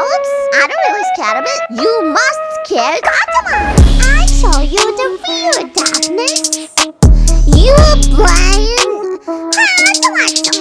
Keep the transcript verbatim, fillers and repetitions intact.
Alex, I don't really scared of it. You must scare Gautama. I show you the real darkness. You blind Gautama.